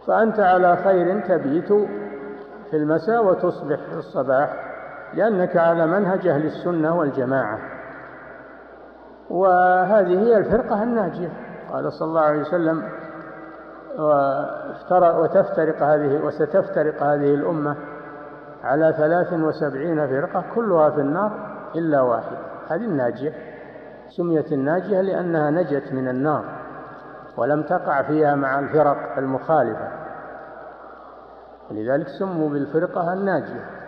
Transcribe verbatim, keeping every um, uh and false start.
فأنت على خير تبيت في المساء وتصبح في الصباح، لأنك على منهج أهل السنة والجماعة، وهذه هي الفرقة الناجية. قال صلى الله عليه وسلم: وتفترق هذه وستفترق هذه الأمة على ثلاث وسبعين فرقة كلها في النار إلا واحدة. هذه الناجية، سميت الناجية لأنها نجت من النار ولم تقع فيها مع الفرق المخالفة، لذلك سموا بالفرقة الناجية.